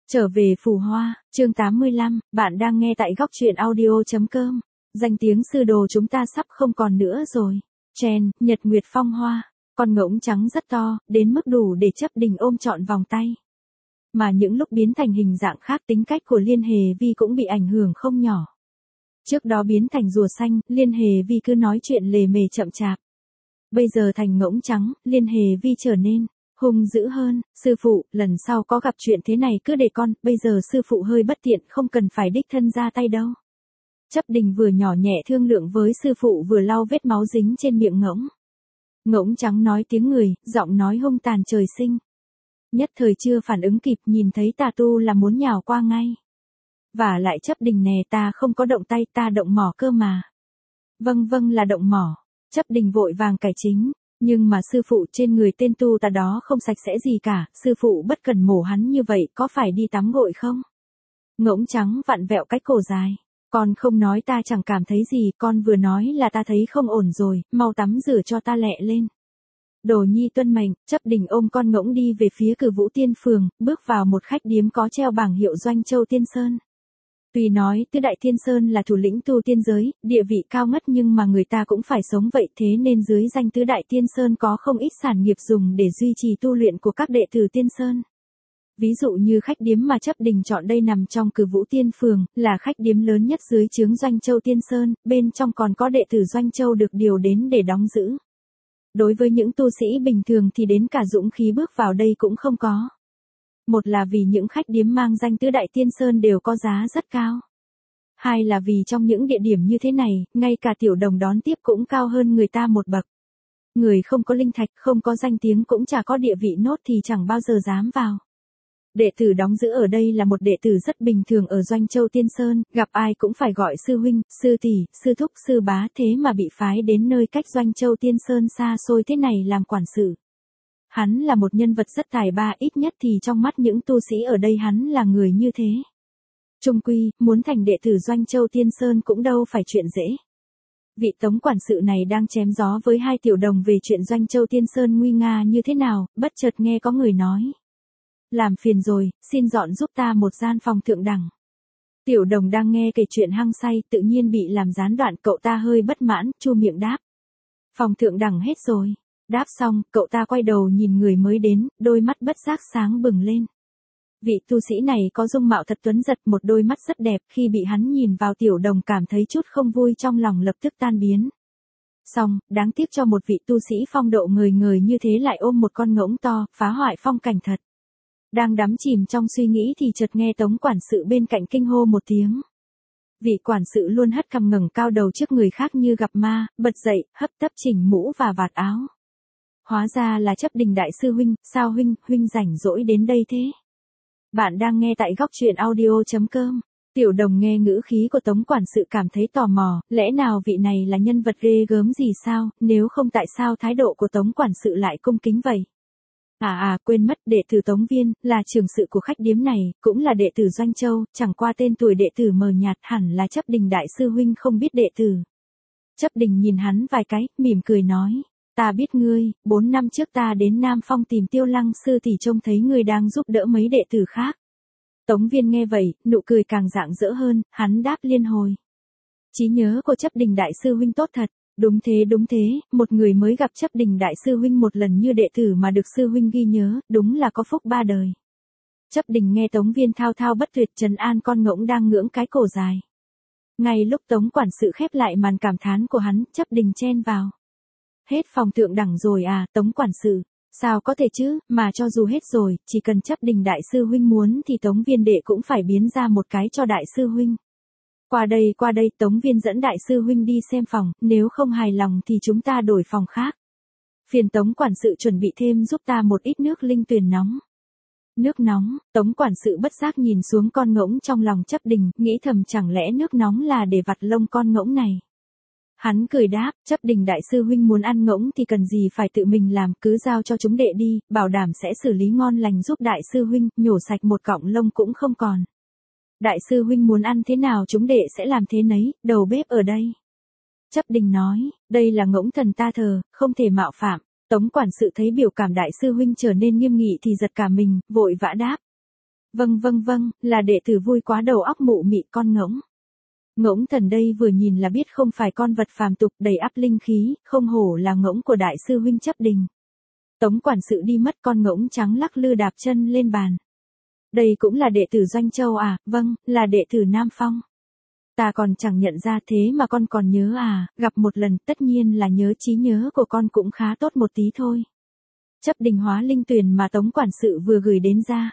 Trở về Phù Hoa, chương 85, bạn đang nghe tại góc truyện audio.com. Danh tiếng sư đồ chúng ta sắp không còn nữa rồi. Chen, Nhật Nguyệt Phong Hoa, con ngỗng trắng rất to, đến mức đủ để Chấp Đình ôm trọn vòng tay. Mà những lúc biến thành hình dạng khác, tính cách của Liên Hề Vi cũng bị ảnh hưởng không nhỏ. Trước đó biến thành rùa xanh, Liên Hề Vi cứ nói chuyện lề mề chậm chạp. Bây giờ thành ngỗng trắng, Liên Hề Vi trở nên hung dữ hơn. Sư phụ, lần sau có gặp chuyện thế này cứ để con, bây giờ sư phụ hơi bất tiện, không cần phải đích thân ra tay đâu. Chấp Đình vừa nhỏ nhẹ thương lượng với sư phụ vừa lau vết máu dính trên miệng ngỗng. Ngỗng trắng nói tiếng người, giọng nói hung tàn trời sinh. Nhất thời chưa phản ứng kịp, nhìn thấy tà tu là muốn nhào qua ngay. Và lại Chấp Đình nè, ta không có động tay, ta động mỏ cơ mà. Vâng là động mỏ. Chấp Đình vội vàng cải chính. Nhưng mà sư phụ, trên người tên tu tà đó không sạch sẽ gì cả, sư phụ bất cần mổ hắn như vậy, có phải đi tắm gội không? Ngỗng trắng vặn vẹo cái cổ dài. Con không nói ta chẳng cảm thấy gì, con vừa nói là ta thấy không ổn rồi, mau tắm rửa cho ta lẹ lên. Đồ nhi tuân mệnh. Chấp Đình ôm con ngỗng đi về phía Cử Vũ Tiên Phường, bước vào một khách điếm có treo bảng hiệu Doanh Châu Tiên Sơn. Tuy nói Tứ Đại Tiên Sơn là thủ lĩnh tu tiên giới, địa vị cao ngất, nhưng mà người ta cũng phải sống vậy, thế nên dưới danh Tứ Đại Tiên Sơn có không ít sản nghiệp dùng để duy trì tu luyện của các đệ tử Tiên Sơn. Ví dụ như khách điếm mà Chấp Đình chọn đây nằm trong Cử Vũ Tiên Phường, là khách điếm lớn nhất dưới trướng Doanh Châu Tiên Sơn, bên trong còn có đệ tử Doanh Châu được điều đến để đóng giữ. Đối với những tu sĩ bình thường thì đến cả dũng khí bước vào đây cũng không có. Một là vì những khách điếm mang danh Tứ Đại Tiên Sơn đều có giá rất cao. Hai là vì trong những địa điểm như thế này, ngay cả tiểu đồng đón tiếp cũng cao hơn người ta một bậc. Người không có linh thạch, không có danh tiếng, cũng chả có địa vị nốt thì chẳng bao giờ dám vào. Đệ tử đóng giữ ở đây là một đệ tử rất bình thường ở Doanh Châu Tiên Sơn, gặp ai cũng phải gọi sư huynh, sư tỷ, sư thúc, sư bá, thế mà bị phái đến nơi cách Doanh Châu Tiên Sơn xa xôi thế này làm quản sự. Hắn là một nhân vật rất tài ba, ít nhất thì trong mắt những tu sĩ ở đây hắn là người như thế. Chung quy, muốn thành đệ tử Doanh Châu Tiên Sơn cũng đâu phải chuyện dễ. Vị tống quản sự này đang chém gió với hai tiểu đồng về chuyện Doanh Châu Tiên Sơn nguy nga như thế nào, bất chợt nghe có người nói. Làm phiền rồi, xin dọn giúp ta một gian phòng thượng đẳng. Tiểu đồng đang nghe kể chuyện hăng say, tự nhiên bị làm gián đoạn, cậu ta hơi bất mãn, chu miệng đáp. Phòng thượng đẳng hết rồi. Đáp xong, cậu ta quay đầu nhìn người mới đến, đôi mắt bất giác sáng bừng lên. Vị tu sĩ này có dung mạo thật tuấn giật, một đôi mắt rất đẹp, khi bị hắn nhìn vào tiểu đồng cảm thấy chút không vui trong lòng lập tức tan biến. Xong, đáng tiếc cho một vị tu sĩ phong độ ngời ngời như thế lại ôm một con ngỗng to, phá hoại phong cảnh thật. Đang đắm chìm trong suy nghĩ thì chợt nghe tống quản sự bên cạnh kinh hô một tiếng. Vị quản sự luôn hất cằm ngẩng cao đầu trước người khác như gặp ma, bật dậy, hấp tấp chỉnh mũ và vạt áo. Hóa ra là Chấp Đình đại sư huynh, sao huynh rảnh rỗi đến đây thế? Bạn đang nghe tại góc truyện audio.com. Tiểu đồng nghe ngữ khí của tống quản sự cảm thấy tò mò, lẽ nào vị này là nhân vật ghê gớm gì sao, nếu không tại sao thái độ của tống quản sự lại cung kính vậy? Quên mất, đệ tử Tống Viên, là trưởng sự của khách điếm này, cũng là đệ tử Doanh Châu, chẳng qua tên tuổi đệ tử mờ nhạt, hẳn là Chấp Đình đại sư huynh không biết đệ tử. Chấp Đình nhìn hắn vài cái, mỉm cười nói. Ta biết ngươi, 4 năm trước ta đến Nam Phong tìm Tiêu Lăng sư thì trông thấy ngươi đang giúp đỡ mấy đệ tử khác. Tống Viên nghe vậy, nụ cười càng rạng rỡ hơn, hắn đáp liên hồi. Trí nhớ của Chấp Đình đại sư huynh tốt thật. Đúng thế, một người mới gặp Chấp Đình đại sư huynh một lần như đệ tử mà được sư huynh ghi nhớ, đúng là có phúc ba đời. Chấp Đình nghe Tống Viên thao thao bất tuyệt trấn an con ngỗng đang ngưỡng cái cổ dài. Ngay lúc Tống quản sự khép lại màn cảm thán của hắn, Chấp Đình chen vào. Hết phòng thượng đẳng rồi à, Tống quản sự? Sao có thể chứ, mà cho dù hết rồi, chỉ cần Chấp Đình đại sư huynh muốn thì Tống Viên đệ cũng phải biến ra một cái cho đại sư huynh. Qua đây, Tống Viên dẫn đại sư huynh đi xem phòng, nếu không hài lòng thì chúng ta đổi phòng khác. Phiền Tống quản sự chuẩn bị thêm giúp ta một ít nước linh tuyền nóng. Nước nóng, Tống quản sự bất giác nhìn xuống con ngỗng trong lòng Chấp Đình, nghĩ thầm chẳng lẽ nước nóng là để vặt lông con ngỗng này. Hắn cười đáp, Chấp Đình đại sư huynh muốn ăn ngỗng thì cần gì phải tự mình làm, cứ giao cho chúng đệ đi, bảo đảm sẽ xử lý ngon lành giúp đại sư huynh, nhổ sạch một cọng lông cũng không còn. Đại sư huynh muốn ăn thế nào chúng đệ sẽ làm thế nấy, đầu bếp ở đây. Chấp Đình nói, đây là ngỗng thần ta thờ, không thể mạo phạm. Tống quản sự thấy biểu cảm đại sư huynh trở nên nghiêm nghị thì giật cả mình, vội vã đáp. Vâng, là đệ tử vui quá đầu óc mụ mị con ngỗng. Ngỗng thần đây vừa nhìn là biết không phải con vật phàm tục đầy ắp linh khí, không hổ là ngỗng của đại sư huynh Chấp Đình. Tống quản sự đi mất, con ngỗng trắng lắc lư đạp chân lên bàn. Đây cũng là đệ tử Doanh Châu à? Vâng, là đệ tử Nam Phong. Ta còn chẳng nhận ra thế mà con còn nhớ à, gặp một lần tất nhiên là nhớ, trí nhớ của con cũng khá tốt một tí thôi. Chấp Đình hóa linh tuyển mà Tống quản sự vừa gửi đến ra.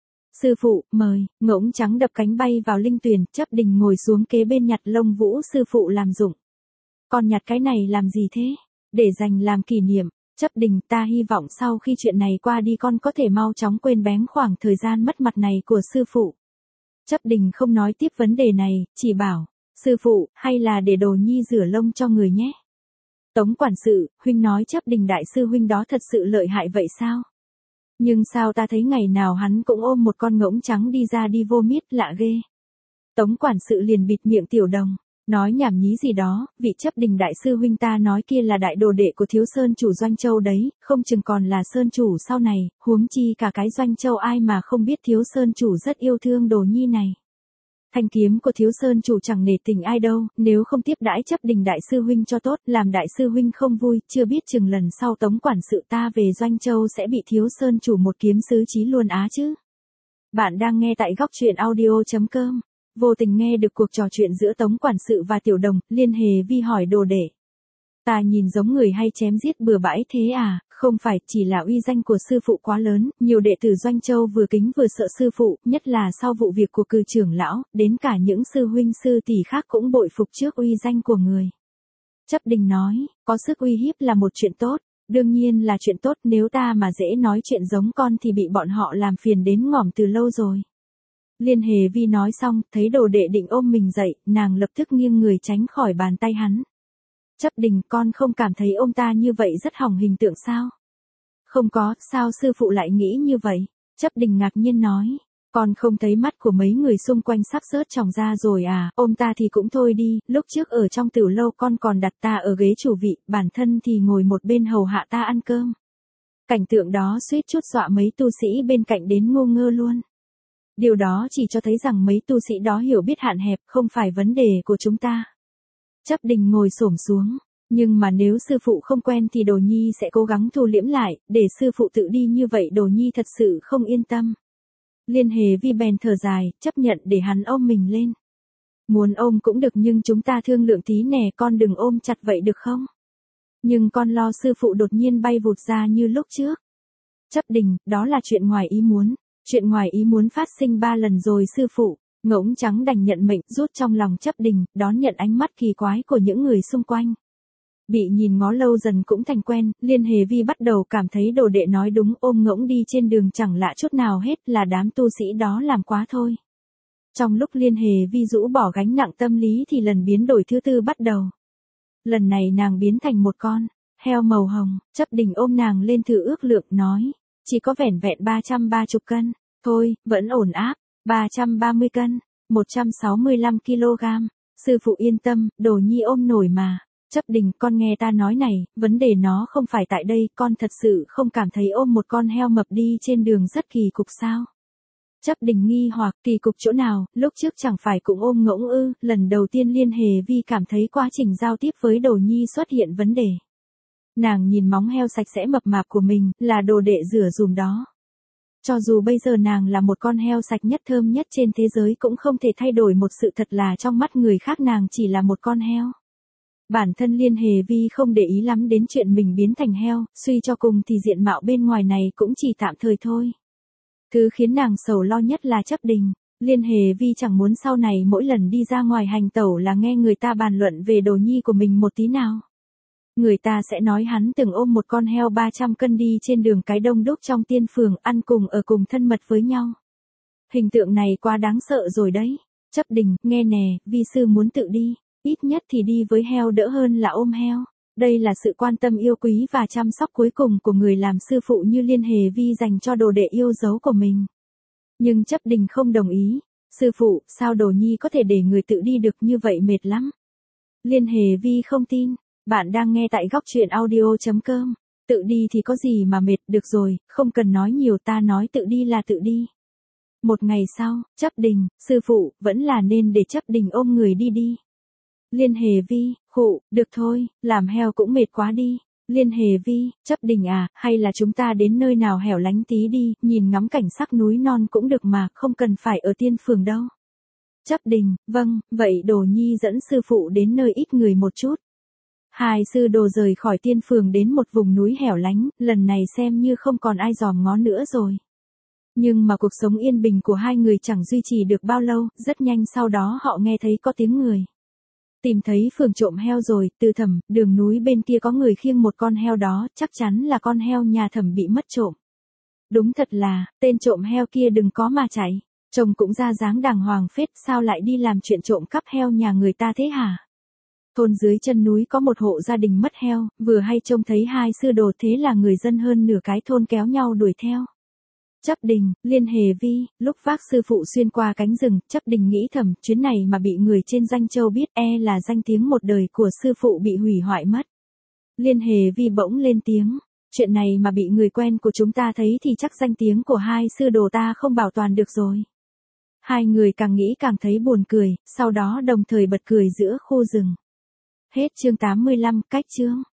Sư phụ, mời. Ngỗng trắng đập cánh bay vào linh tuyển, Chấp Đình ngồi xuống kế bên nhặt lông vũ sư phụ làm dụng. Con nhặt cái này làm gì thế? Để dành làm kỷ niệm. Chấp Đình, ta hy vọng sau khi chuyện này qua đi con có thể mau chóng quên bén khoảng thời gian mất mặt này của sư phụ. Chấp Đình không nói tiếp vấn đề này, chỉ bảo, sư phụ, hay là để Đồ Nhi rửa lông cho người nhé. Tống quản sự, huynh nói Chấp Đình đại sư huynh đó thật sự lợi hại vậy sao? Nhưng sao ta thấy ngày nào hắn cũng ôm một con ngỗng trắng đi ra đi vô miết, lạ ghê. Tống quản sự liền bịt miệng Tiểu Đồng, nói nhảm nhí gì đó, vị Chấp Đình đại sư huynh ta nói kia là đại đồ đệ của thiếu sơn chủ Doanh Châu đấy, không chừng còn là sơn chủ sau này, huống chi cả cái Doanh Châu ai mà không biết thiếu sơn chủ rất yêu thương Đồ Nhi này. Thanh kiếm của thiếu sơn chủ chẳng nể tình ai đâu, nếu không tiếp đãi Chấp Đình đại sư huynh cho tốt, làm đại sư huynh không vui, chưa biết chừng lần sau Tống quản sự ta về Doanh Châu sẽ bị thiếu sơn chủ một kiếm xứ chí luôn á chứ. Bạn đang nghe tại góc truyện audio.com. Vô tình nghe được cuộc trò chuyện giữa Tống quản sự và Tiểu Đồng, Liên Hề Vi hỏi đồ đệ. Ta nhìn giống người hay chém giết bừa bãi thế à? Không phải, chỉ là uy danh của sư phụ quá lớn, nhiều đệ tử Doanh Châu vừa kính vừa sợ sư phụ, nhất là sau vụ việc của cừ trưởng lão, đến cả những sư huynh sư tỷ khác cũng bội phục trước uy danh của người. Chấp Đình nói, có sức uy hiếp là một chuyện tốt, đương nhiên là chuyện tốt, nếu ta mà dễ nói chuyện giống con thì bị bọn họ làm phiền đến ngỏm từ lâu rồi. Liên Hề Vi nói xong, thấy đồ đệ định ôm mình dậy, nàng lập tức nghiêng người tránh khỏi bàn tay hắn. Chấp Đình, con không cảm thấy ôm ta như vậy rất hỏng hình tượng sao? Không có, sao sư phụ lại nghĩ như vậy? Chấp Đình ngạc nhiên nói, con không thấy mắt của mấy người xung quanh sắp rớt tròng ra rồi à, ôm ta thì cũng thôi đi, lúc trước ở trong tiểu lâu con còn đặt ta ở ghế chủ vị, bản thân thì ngồi một bên hầu hạ ta ăn cơm. Cảnh tượng đó suýt chút dọa mấy tu sĩ bên cạnh đến ngô ngơ luôn. Điều đó chỉ cho thấy rằng mấy tu sĩ đó hiểu biết hạn hẹp, không phải vấn đề của chúng ta. Chấp Đình ngồi xổm xuống, nhưng mà nếu sư phụ không quen thì Đồ Nhi sẽ cố gắng thu liễm lại, để sư phụ tự đi như vậy Đồ Nhi thật sự không yên tâm. Liên Hề Vi bèn thở dài, chấp nhận để hắn ôm mình lên. Muốn ôm cũng được nhưng chúng ta thương lượng tí nè, con đừng ôm chặt vậy được không? Nhưng con lo sư phụ đột nhiên bay vụt ra như lúc trước. Chấp Đình, đó là chuyện ngoài ý muốn. Chuyện ngoài ý muốn phát sinh 3 lần rồi sư phụ. Ngỗng trắng đành nhận mệnh, rút trong lòng Chấp Đình, đón nhận ánh mắt kỳ quái của những người xung quanh. Bị nhìn ngó lâu dần cũng thành quen, Liên Hề Vi bắt đầu cảm thấy đồ đệ nói đúng, ôm ngỗng đi trên đường chẳng lạ chút nào hết, là đám tu sĩ đó làm quá thôi. Trong lúc Liên Hề Vi rũ bỏ gánh nặng tâm lý thì lần biến đổi thứ tư bắt đầu. Lần này nàng biến thành một con heo màu hồng. Chấp Đình ôm nàng lên thử ước lượng, nói, chỉ có vẻn vẹn 330 cân, thôi, vẫn ổn áp, 330 cân, 165 kg. Sư phụ yên tâm, Đồ Nhi ôm nổi mà. Chấp Đình, con nghe ta nói này, vấn đề nó không phải tại đây, con thật sự không cảm thấy ôm một con heo mập đi trên đường rất kỳ cục sao? Chấp Đình nghi hoặc, kỳ cục chỗ nào, lúc trước chẳng phải cũng ôm ngỗng ư? Lần đầu tiên Liên Hề Vi cảm thấy quá trình giao tiếp với Đồ Nhi xuất hiện vấn đề. Nàng nhìn móng heo sạch sẽ mập mạp của mình, là đồ đệ rửa dùm đó. Cho dù bây giờ nàng là một con heo sạch nhất thơm nhất trên thế giới cũng không thể thay đổi một sự thật là trong mắt người khác nàng chỉ là một con heo. Bản thân Liên Hề Vi không để ý lắm đến chuyện mình biến thành heo, suy cho cùng thì diện mạo bên ngoài này cũng chỉ tạm thời thôi. Thứ khiến nàng sầu lo nhất là Chấp Đình. Liên Hề Vi chẳng muốn sau này mỗi lần đi ra ngoài hành tẩu là nghe người ta bàn luận về Đồ Nhi của mình một tí nào. Người ta sẽ nói hắn từng ôm một con heo 300 cân đi trên đường cái đông đúc trong tiên phường, ăn cùng ở cùng thân mật với nhau. Hình tượng này quá đáng sợ rồi đấy. Chấp Đình, nghe nè, vi sư muốn tự đi, ít nhất thì đi với heo đỡ hơn là ôm heo. Đây là sự quan tâm yêu quý và chăm sóc cuối cùng của người làm sư phụ như Liên Hề Vi dành cho đồ đệ yêu dấu của mình. Nhưng Chấp Đình không đồng ý. Sư phụ, sao Đồ Nhi có thể để người tự đi được, như vậy mệt lắm. Liên Hề Vi không tin. Bạn đang nghe tại góc truyện audio.com. Tự đi thì có gì mà mệt, được rồi, không cần nói nhiều, ta nói tự đi là tự đi. Một ngày sau, chấp đình, sư phụ, vẫn là nên để chấp đình ôm người đi đi. Liên Hề Vi, khụ, được thôi, làm heo cũng mệt quá đi. Liên Hề Vi, chấp đình à, hay là chúng ta đến nơi nào hẻo lánh tí đi, nhìn ngắm cảnh sắc núi non cũng được mà, không cần phải ở Tiên Phường đâu. Chấp đình, vâng, vậy Đồ Nhi dẫn sư phụ đến nơi ít người một chút. Hai sư đồ rời khỏi Tiên Phường đến một vùng núi hẻo lánh, lần này xem như không còn ai dòm ngó nữa rồi. Nhưng mà cuộc sống yên bình của hai người chẳng duy trì được bao lâu, rất nhanh sau đó họ nghe thấy có tiếng người. Tìm thấy Phường trộm heo rồi, Từ Thẩm, đường núi bên kia có người khiêng một con heo đó, chắc chắn là con heo nhà Thẩm bị mất trộm. Đúng thật là, tên trộm heo kia đừng có mà chạy, trông cũng ra dáng đàng hoàng phết, sao lại đi làm chuyện trộm cắp heo nhà người ta thế hả? Thôn dưới chân núi có một hộ gia đình mất heo, vừa hay trông thấy hai sư đồ, thế là người dân hơn nửa cái thôn kéo nhau đuổi theo. Chấp đình, Liên Hề Vi, lúc vác sư phụ xuyên qua cánh rừng, chấp đình nghĩ thầm, chuyến này mà bị người trên Danh Châu biết là danh tiếng một đời của sư phụ bị hủy hoại mất. Liên Hề Vi bỗng lên tiếng, chuyện này mà bị người quen của chúng ta thấy thì chắc danh tiếng của hai sư đồ ta không bảo toàn được rồi. Hai người càng nghĩ càng thấy buồn cười, sau đó đồng thời bật cười giữa khu rừng. Hết chương 85, cách chương.